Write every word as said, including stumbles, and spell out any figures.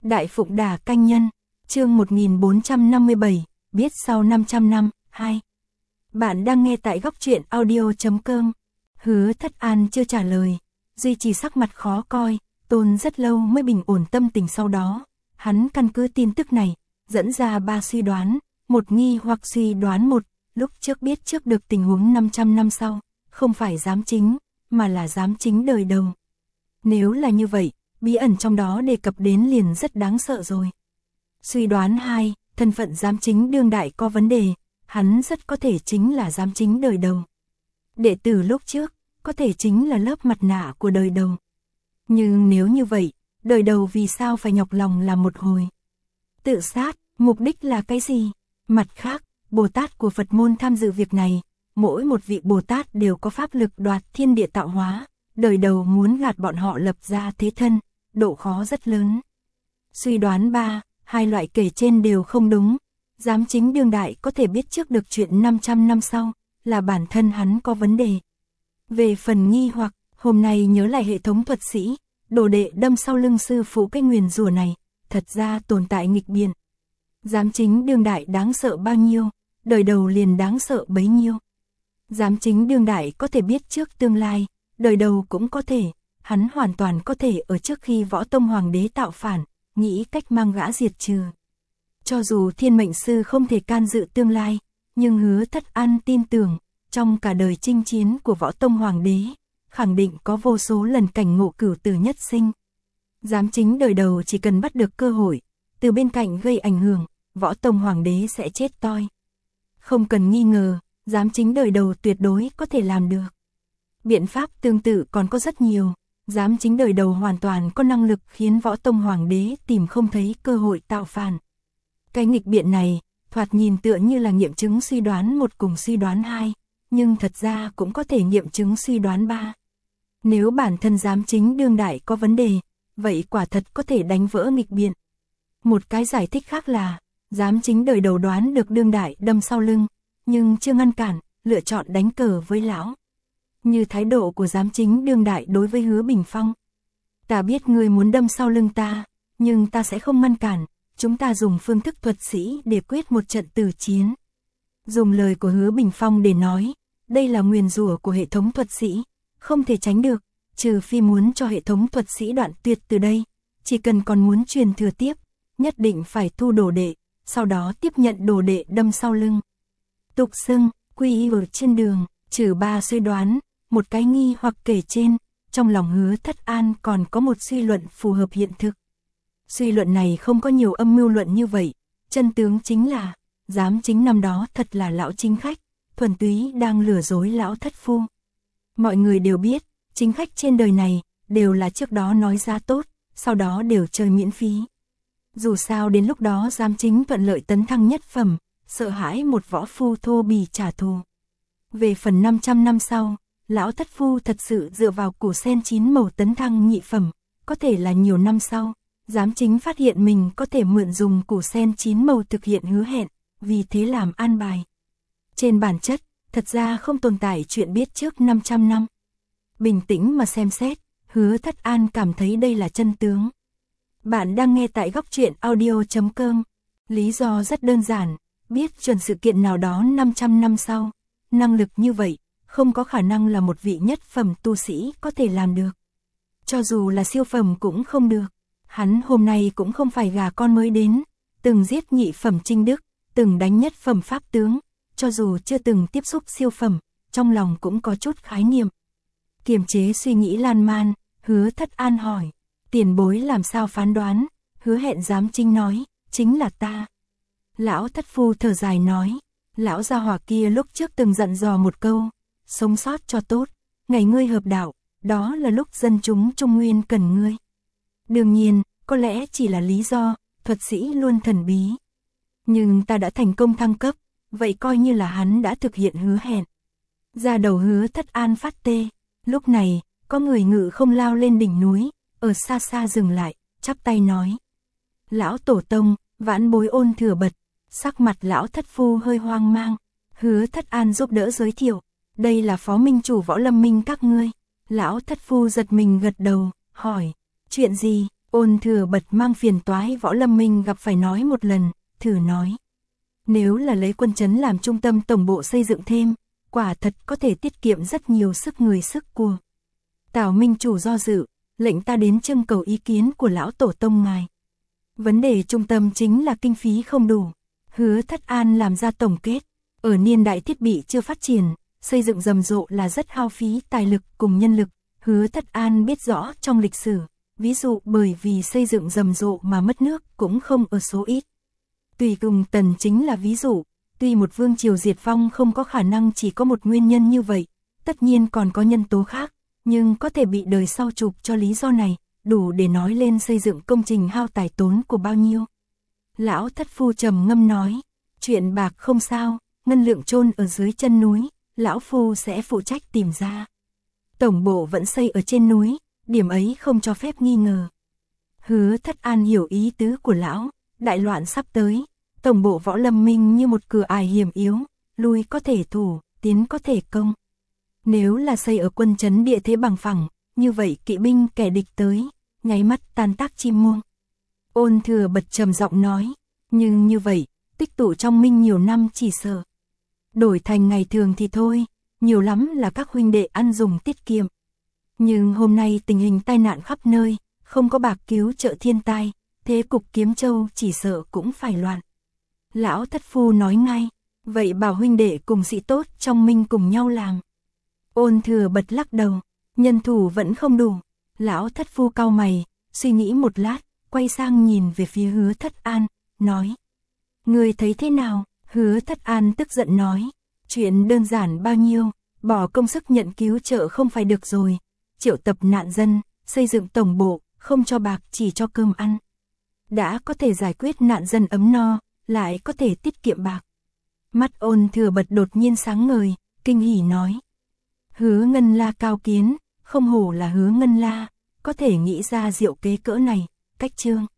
Đại Phụng Đà Canh Nhân, chương một nghìn bốn trăm năm mươi bảy, biết sau năm trăm năm, hai. Bạn đang nghe tại góc truyện audio chấm com. Hứa Thất An chưa trả lời, duy trì sắc mặt khó coi, Tôn rất lâu mới bình ổn tâm tình. Sau đó, hắn căn cứ tin tức này, dẫn ra ba suy đoán, một nghi hoặc suy đoán một, lúc trước biết trước được tình huống năm trăm năm sau, không phải giám chính, mà là giám chính đời đầu. Nếu là như vậy, bí ẩn trong đó đề cập đến liền rất đáng sợ rồi. Suy đoán hai, thân phận giám chính đương đại có vấn đề, hắn rất có thể chính là giám chính đời đầu. Đệ tử lúc trước, có thể chính là lớp mặt nạ của đời đầu. Nhưng nếu như vậy, đời đầu vì sao phải nhọc lòng làm một hồi? Tự sát, mục đích là cái gì? Mặt khác, Bồ Tát của Phật môn tham dự việc này, mỗi một vị Bồ Tát đều có pháp lực đoạt thiên địa tạo hóa, đời đầu muốn gạt bọn họ lập ra thế thân, độ khó rất lớn. Suy đoán ba, hai loại kể trên đều không đúng. Giám chính đương đại có thể biết trước được chuyện năm trăm năm sau, là bản thân hắn có vấn đề. Về phần nghi hoặc, hôm nay nhớ lại hệ thống thuật sĩ, đồ đệ đâm sau lưng sư phụ cái nguyền rủa này, thật ra tồn tại nghịch biện. Giám chính đương đại đáng sợ bao nhiêu, đời đầu liền đáng sợ bấy nhiêu. Giám chính đương đại có thể biết trước tương lai, đời đầu cũng có thể, hắn hoàn toàn có thể ở trước khi Võ Tông Hoàng đế tạo phản, nghĩ cách mang gã diệt trừ. Cho dù thiên mệnh sư không thể can dự tương lai, nhưng Hứa Thất An tin tưởng, trong cả đời chinh chiến của Võ Tông Hoàng đế, khẳng định có vô số lần cảnh ngộ cửu tử nhất sinh. Giám chính đời đầu chỉ cần bắt được cơ hội, từ bên cạnh gây ảnh hưởng, Võ Tông Hoàng đế sẽ chết toi. Không cần nghi ngờ, giám chính đời đầu tuyệt đối có thể làm được. Biện pháp tương tự còn có rất nhiều, giám chính đời đầu hoàn toàn có năng lực khiến Võ Tông Hoàng đế tìm không thấy cơ hội tạo phản. Cái nghịch biện này, thoạt nhìn tựa như là nghiệm chứng suy đoán một cùng suy đoán hai, nhưng thật ra cũng có thể nghiệm chứng suy đoán ba. Nếu bản thân giám chính đương đại có vấn đề, vậy quả thật có thể đánh vỡ nghịch biện. Một cái giải thích khác là, giám chính đời đầu đoán được đương đại đâm sau lưng, nhưng chưa ngăn cản, lựa chọn đánh cờ với lão. Như thái độ của giám chính đương đại đối với Hứa Bình Phong. Ta biết ngươi muốn đâm sau lưng ta, nhưng ta sẽ không ngăn cản, chúng ta dùng phương thức thuật sĩ để quyết một trận tử chiến. Dùng lời của Hứa Bình Phong để nói, đây là nguyền rủa của hệ thống thuật sĩ, không thể tránh được, trừ phi muốn cho hệ thống thuật sĩ đoạn tuyệt từ đây, chỉ cần còn muốn truyền thừa tiếp, nhất định phải thu đồ đệ, sau đó tiếp nhận đồ đệ đâm sau lưng. Tục xưng, quy y ở trên đường, trừ ba suy đoán, một cái nghi hoặc kể trên, trong lòng Hứa Thất An còn có một suy luận phù hợp hiện thực. Suy luận này không có nhiều âm mưu luận như vậy, chân tướng chính là, giám chính năm đó thật là lão chính khách, thuần túy đang lừa dối lão thất phu. Mọi người đều biết, chính khách trên đời này, đều là trước đó nói giá tốt, sau đó đều chơi miễn phí. Dù sao đến lúc đó giám chính thuận lợi tấn thăng nhất phẩm, sợ hãi một võ phu thô bỉ trả thù. Về phần năm trăm năm sau, lão thất phu thật sự dựa vào củ sen chín màu tấn thăng nhị phẩm, có thể là nhiều năm sau, giám chính phát hiện mình có thể mượn dùng củ sen chín màu thực hiện hứa hẹn, vì thế làm an bài. Trên bản chất, thật ra không tồn tại chuyện biết trước năm trăm năm. Bình tĩnh mà xem xét, Hứa Thất An cảm thấy đây là chân tướng. Bạn đang nghe tại góc truyện audio chấm com. Lý do rất đơn giản, biết chuẩn sự kiện nào đó năm trăm năm sau, năng lực như vậy, không có khả năng là một vị nhất phẩm tu sĩ có thể làm được. Cho dù là siêu phẩm cũng không được. Hắn hôm nay cũng không phải gà con mới đến, từng giết nhị phẩm Trinh Đức, từng đánh nhất phẩm pháp tướng, cho dù chưa từng tiếp xúc siêu phẩm, trong lòng cũng có chút khái niệm. Kiềm chế suy nghĩ lan man, Hứa Thất An hỏi, tiền bối làm sao phán đoán? Hứa Hẹn giám chính nói, chính là ta. Lão thất phu thở dài nói, lão gia hỏa kia lúc trước từng dặn dò một câu, sống sót cho tốt, ngày ngươi hợp đạo, đó là lúc dân chúng Trung Nguyên cần ngươi. Đương nhiên, có lẽ chỉ là lý do, thuật sĩ luôn thần bí. Nhưng ta đã thành công thăng cấp, vậy coi như là hắn đã thực hiện hứa hẹn. Ra đầu Hứa Thất An phát tê, lúc này, có người ngự không lao lên đỉnh núi, ở xa xa dừng lại, chắp tay nói. Lão tổ tông, vãn bối ôn thừa bật, sắc mặt lão thất phu hơi hoang mang. Hứa Thất An giúp đỡ giới thiệu, đây là phó minh chủ Võ Lâm Minh các ngươi. Lão thất phu giật mình gật đầu, hỏi, chuyện gì? Ôn Thừa Bật mang phiền toái Võ Lâm Minh gặp phải nói một lần, thử nói. Nếu là lấy quân trấn làm trung tâm tổng bộ xây dựng thêm, quả thật có thể tiết kiệm rất nhiều sức người sức của. Tào Minh chủ do dự, lệnh ta đến trưng cầu ý kiến của lão tổ tông ngài. Vấn đề trung tâm chính là kinh phí không đủ. Hứa Thất An làm ra tổng kết, ở niên đại thiết bị chưa phát triển, xây dựng rầm rộ là rất hao phí tài lực cùng nhân lực. Hứa Thất An biết rõ trong lịch sử, ví dụ bởi vì xây dựng rầm rộ mà mất nước cũng không ở số ít. Tùy Tùng Tần chính là ví dụ, tuy một vương triều diệt vong không có khả năng chỉ có một nguyên nhân như vậy, tất nhiên còn có nhân tố khác, nhưng có thể bị đời sau chụp cho lý do này, đủ để nói lên xây dựng công trình hao tài tốn của bao nhiêu. Lão Thất Phu trầm ngâm nói, chuyện bạc không sao, ngân lượng chôn ở dưới chân núi, lão phu sẽ phụ trách tìm ra. Tổng bộ vẫn xây ở trên núi, điểm ấy không cho phép nghi ngờ. Hứa Thất An hiểu ý tứ của lão, đại loạn sắp tới, tổng bộ Võ Lâm Minh như một cửa ải hiểm yếu, lui có thể thủ, tiến có thể công. Nếu là xây ở quân trấn địa thế bằng phẳng, như vậy kỵ binh kẻ địch tới, nháy mắt tan tác chim muông. Ôn Thừa Bật trầm giọng nói, nhưng như vậy, tích tụ trong minh nhiều năm chỉ sợ. Đổi thành ngày thường thì thôi, nhiều lắm là các huynh đệ ăn dùng tiết kiệm. Nhưng hôm nay tình hình tai nạn khắp nơi, không có bạc cứu trợ thiên tai, thế cục Kiếm Châu chỉ sợ cũng phải loạn. Lão Thất Phu nói ngay, vậy bảo huynh đệ cùng sĩ tốt trong minh cùng nhau làm. Ôn Thừa Bật lắc đầu, nhân thủ vẫn không đủ. Lão Thất Phu cau mày, suy nghĩ một lát, quay sang nhìn về phía Hứa Thất An, nói. Người thấy thế nào? Hứa Thất An tức giận nói, chuyện đơn giản bao nhiêu, bỏ công sức nhận cứu trợ không phải được rồi, triệu tập nạn dân, xây dựng tổng bộ, không cho bạc chỉ cho cơm ăn. Đã có thể giải quyết nạn dân ấm no, lại có thể tiết kiệm bạc. Mắt Ôn Thừa Bật đột nhiên sáng ngời, kinh hỉ nói. Hứa Ngân La cao kiến, không hổ là Hứa Ngân La, có thể nghĩ ra diệu kế cỡ này, cách trương.